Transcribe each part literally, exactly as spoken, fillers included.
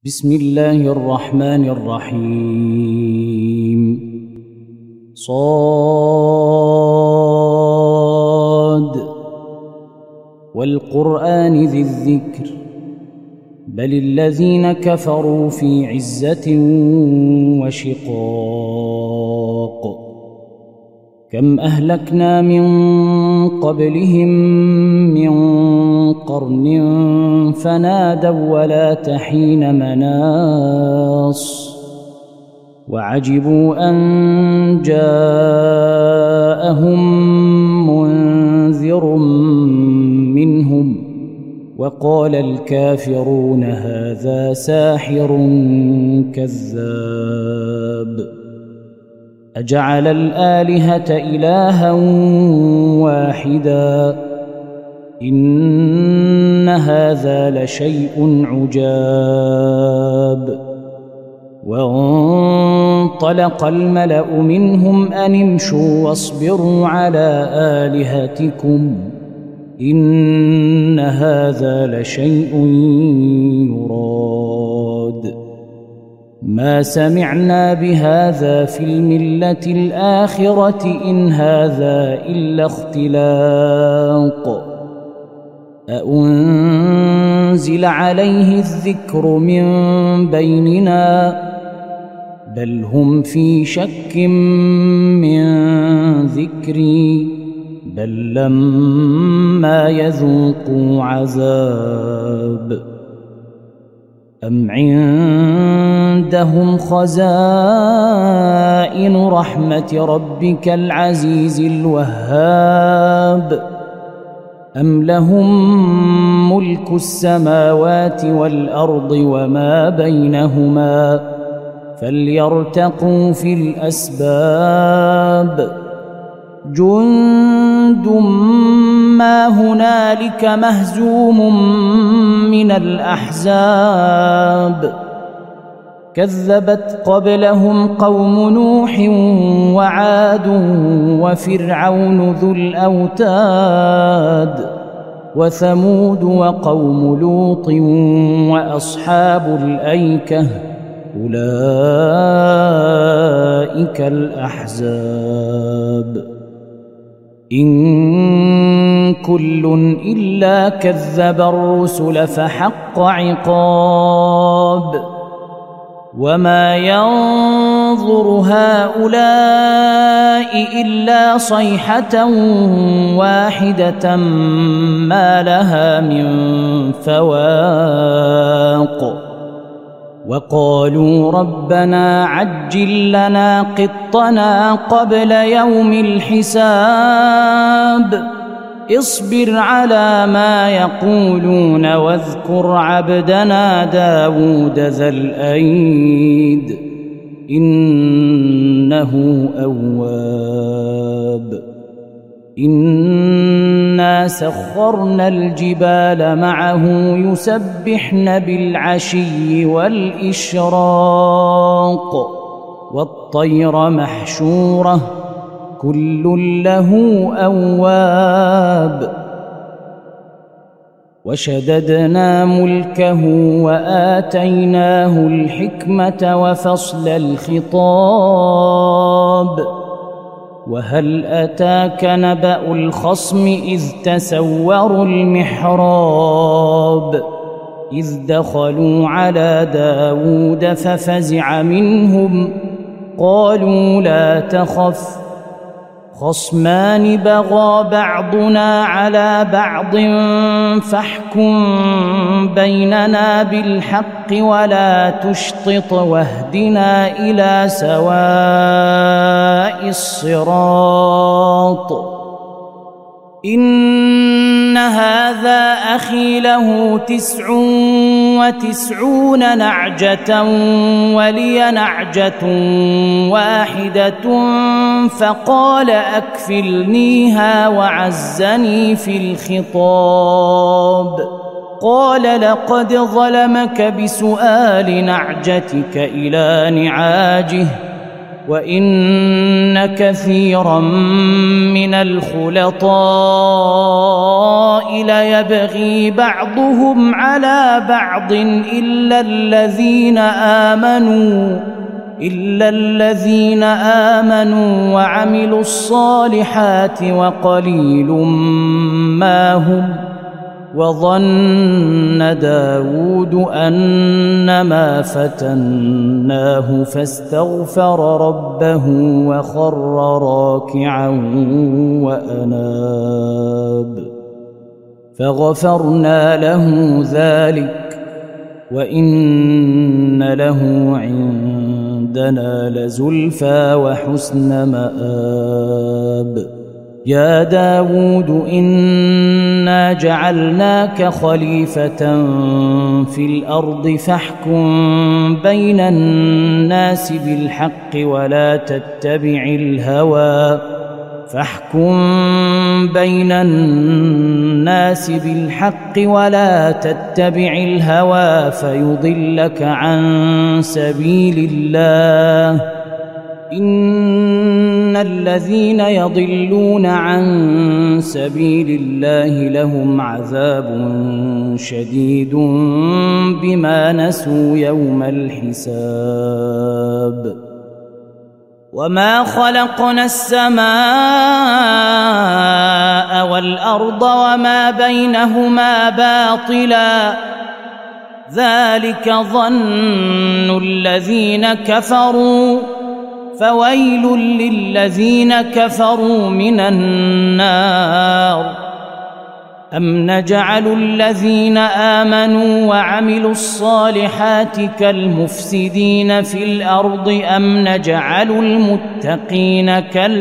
بسم الله الرحمن الرحيم. صاد والقرآن ذي الذكر بل الذين كفروا في عزة وشقاق. كم أهلكنا من قبلهم من قرن فنادوا ولا حين مناص وعجبوا أن جاءهم منذر منهم وقال الكافرون هذا ساحر كذاب. أجعل الآلهة إلها واحدا إن هذا لشيء عجاب. وانطلق الملأ منهم أن امشوا واصبروا على آلهتكم إن هذا لشيء يراد. ما سمعنا بهذا في الملة الآخرة إن هذا إلا اختلاق. أأنزل عليه الذكر من بيننا بل هم في شك من ذكري بل لما يذوقوا عذاب. أم عندهم خزائن رحمة ربك العزيز الوهاب أم لهم ملك السماوات والأرض وما بينهما فليرتقوا في الأسباب. جند ما هنالك مهزوم من الأحزاب. كذبت قبلهم قوم نوح وعاد وفرعون ذو الأوتاد وثمود وقوم لوط وأصحاب الأيكة أولئك الأحزاب. إن كل إلا كذب الرسل فحق عقاب. وما ينظر هؤلاء إلا صيحة واحدة ما لها من فواق. وقالوا ربنا عجل لنا قطنا قبل يوم الحساب. اصبر على ما يقولون واذكر عبدنا داود ذا الأيد إنه أواب. إنا سخرنا الجبال معه يسبحن بالعشي والإشراق والطير محشورة كل له أواب. وشددنا ملكه وآتيناه الحكمة وفصل الخطاب. وهل أتاك نبأ الخصم إذ تسوروا المحراب إذ دخلوا على داود ففزع منهم قالوا لا تخف خصمان بغى بعضنا على بعض فاحكم بيننا بالحق ولا تشطط واهدنا إلى سواء الصراط. إن هذا أخي له تسع وتسعون نعجة ولي نعجة واحدة فقال أكفلنيها وعزني في الخطاب. قال لقد ظلمك بسؤال نعجتك إلى نعاجه وإن كثيرا من الخلطاء ليبغي بعضهم على بعض إلا الذين آمنوا إلا الذين آمنوا وعملوا الصالحات وقليل ما هم. وظن داود أنما فتناه فاستغفر ربه وخر راكعا وأناب فغفرنا له ذلك وإن له عندنا لزلفى وحسن مآب. يا داود إنا جعلناك خليفة في الأرض فاحكم بين الناس بالحق ولا تتبع الهوى فاحكم بين الناس بالحق ولا تتبع الهوى فيضلك عن سبيل الله. إن الذين يضلون عن سبيل الله لهم عذاب شديد بما نسوا يوم الحساب. وما خلقنا السماء والأرض وما بينهما باطلا ذلك ظن الذين كفروا فويل للذين كفروا من النار. أم نجعل الذين آمنوا وعملوا الصالحات كالمفسدين في الأرض أم نجعل المتقين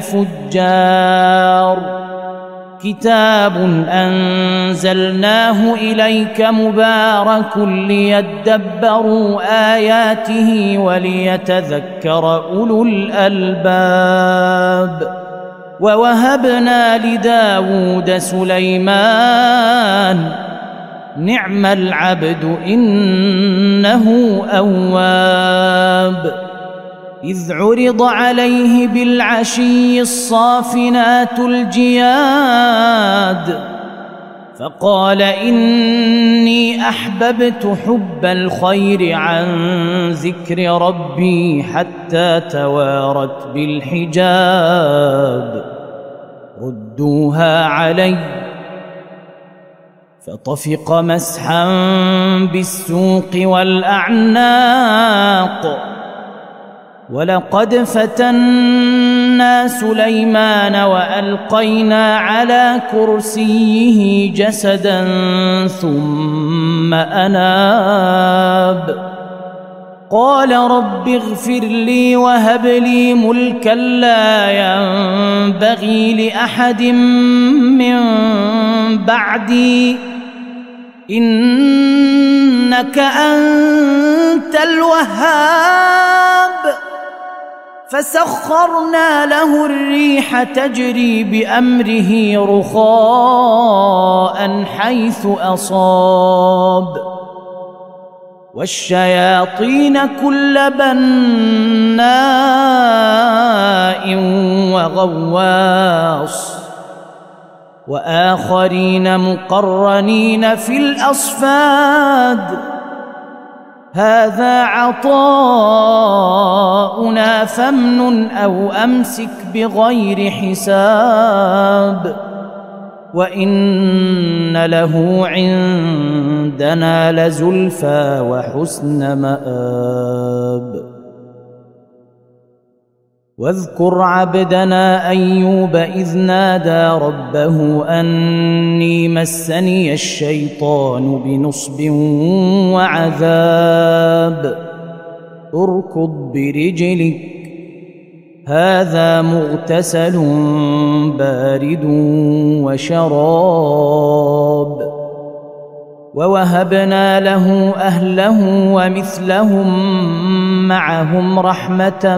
كالفجار. كتاب أنزلناه إليك مبارك ليدبروا آياته وليتذكر أولو الألباب. ووهبنا لداود سليمان نعم العبد إنه أواب. إذ عرض عليه بالعشي الصافنات الجياد فقال إني أحببت حب الخير عن ذكر ربي حتى توارت بالحجاب ردوها علي فطفق مسحا بالسوق والأعناق. ولقد فتنا سليمان وألقينا على كرسيه جسدا ثم أناب قال رب اغفر لي وهب لي ملكا لا ينبغي لأحد من بعدي إنك أنت الوهاب. فسخرنا له الريح تجري بأمره رخاء حيث أصاب والشياطين كل بناء وغواص وآخرين مقرنين في الأصفاد. هذا عطاؤنا فامنن أو أمسك بغير حساب وإن له عندنا لزلفى وحسن مآب. واذكر عبدنا أيوب إذ نادى ربه أني مسني الشيطان بنصب وعذاب اركض برجلك هذا مغتسل بارد وشراب. ووهبنا له أهله ومثلهم معهم رحمة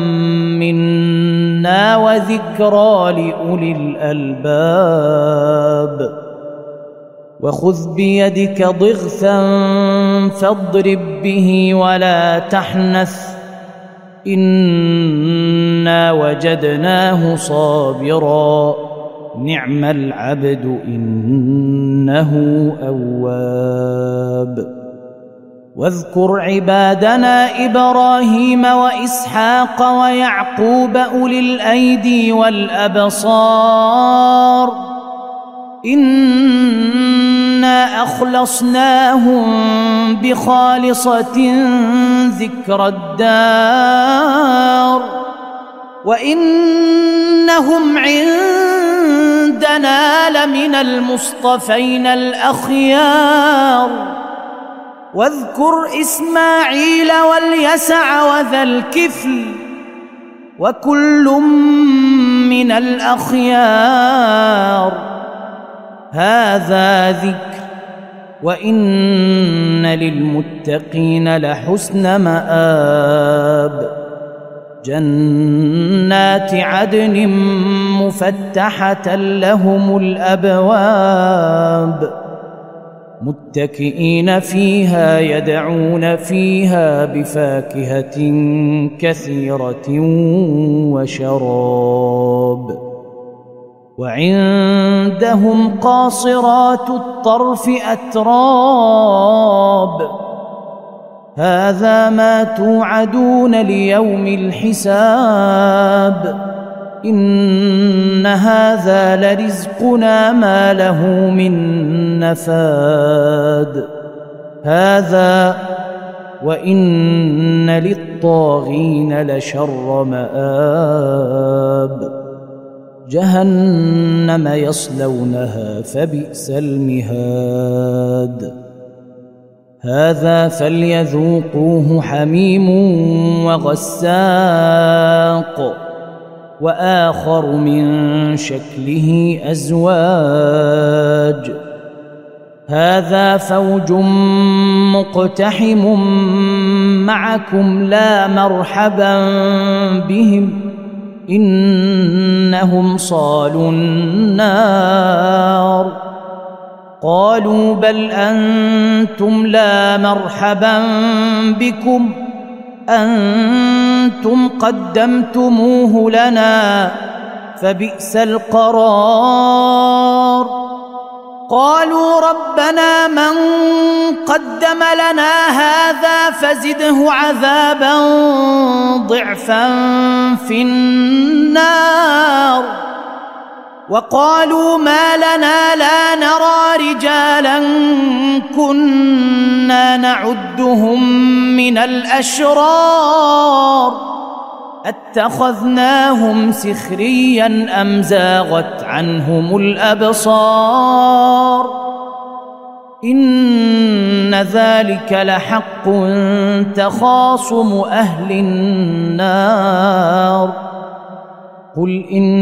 منا وذكرى لأولي الألباب. وخذ بيدك ضغثا فاضرب به ولا تحنث إنا وجدناه صابرا نعم العبد إنه أواب. واذكر عبادنا إبراهيم وإسحاق ويعقوب أولي الأيدي والأبصار إنا أخلصناهم بخالصة ذكر الدار وإنهم عندنا لمن المصطفين الأخيار. واذكر إسماعيل واليسع وذا الكفل وكل من الأخيار هذا ذكر وإن للمتقين لحسن مآب. جنات عدن مفتحة لهم الأبواب متكئين فيها يدعون فيها بفاكهة كثيرة وشراب. وعندهم قاصرات الطرف أتراب هذا ما توعدون ليوم الحساب إن هذا لرزقنا ما له من نفاد. هذا وإن للطاغين لشر مآب. جهنم يصلونها فبئس المهاد. هذا فليذوقوه حميم وغساق وآخر من شكله أزواج. هذا فوج مقتحم معكم لا مرحبا بهم إنهم صالوا النار. قالوا بل أنتم لا مرحبا بكم أنتم قدمتموه لنا فبئس القرار. قالوا ربنا من قدم لنا هذا فزده عذابا ضعفا في النار. وقالوا ما لنا لا نرى رجالا كنا نعدهم من الأشرار اتخذناهم سخريا أم زاغت عنهم الأبصار إن ذلك لحق تخاصم أهل النار. قل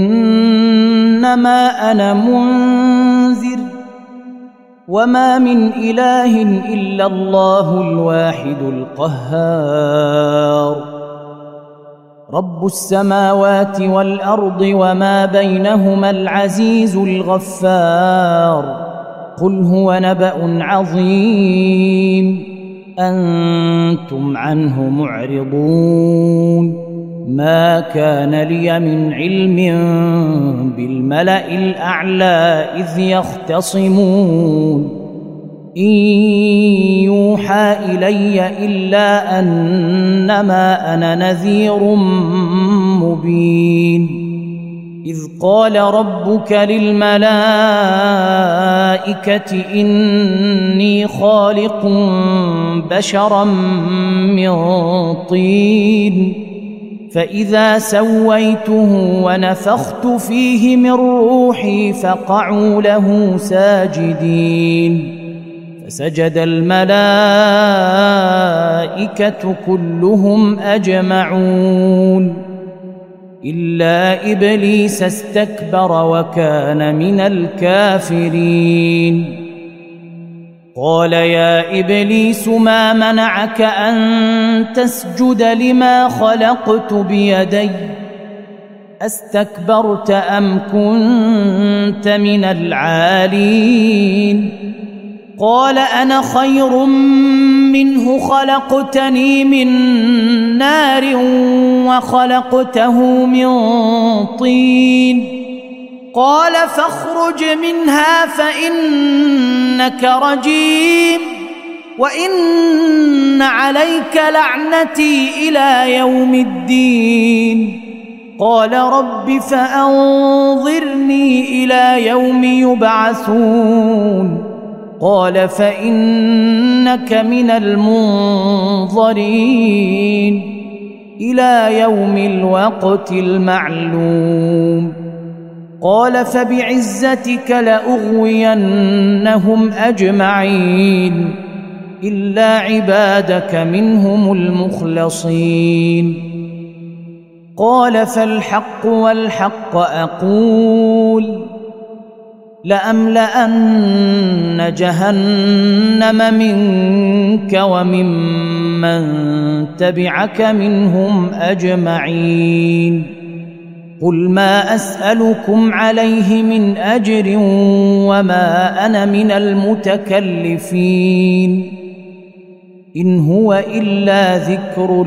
إنما أنا منذر وما من إله إلا الله الواحد القهار. رب السماوات والأرض وما بينهما العزيز الغفار. قل هو نبأ عظيم أنتم عنه معرضون. ما كان لي من علم بالملأ الأعلى إذ يختصمون إن يوحى إلي إلا أنما أنا نذير مبين. إذ قال ربك للملائكة إني خالق بشرا من طين فإذا سويته ونفخت فيه من روحي فقعوا له ساجدين. فسجد الملائكة كلهم أجمعون إلا إبليس استكبر وكان من الكافرين. قال يا إبليس ما منعك أن تسجد لما خلقت بيدي أستكبرت أم كنت من العالين؟ قال أنا خير منه خلقتني من نار وخلقته من طين قال فاخرج منها فإنك رجيم وإن عليك لعنتي إلى يوم الدين قال رب فأنظرني إلى يوم يبعثون قال فإنك من المنظرين إلى يوم الوقت المعلوم قال فبعزتك لأغوينهم أجمعين إلا عبادك منهم المخلصين قال فالحق والحق أقول لأملأن جهنم منك وممن تبعك منهم أجمعين قل ما أسألكم عليه من أجر وما أنا من المتكلفين إن هو إلا ذكر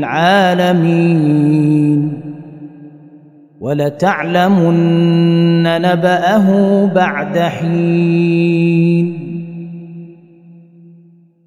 للعالمين ولتعلمن نبأه بعد حين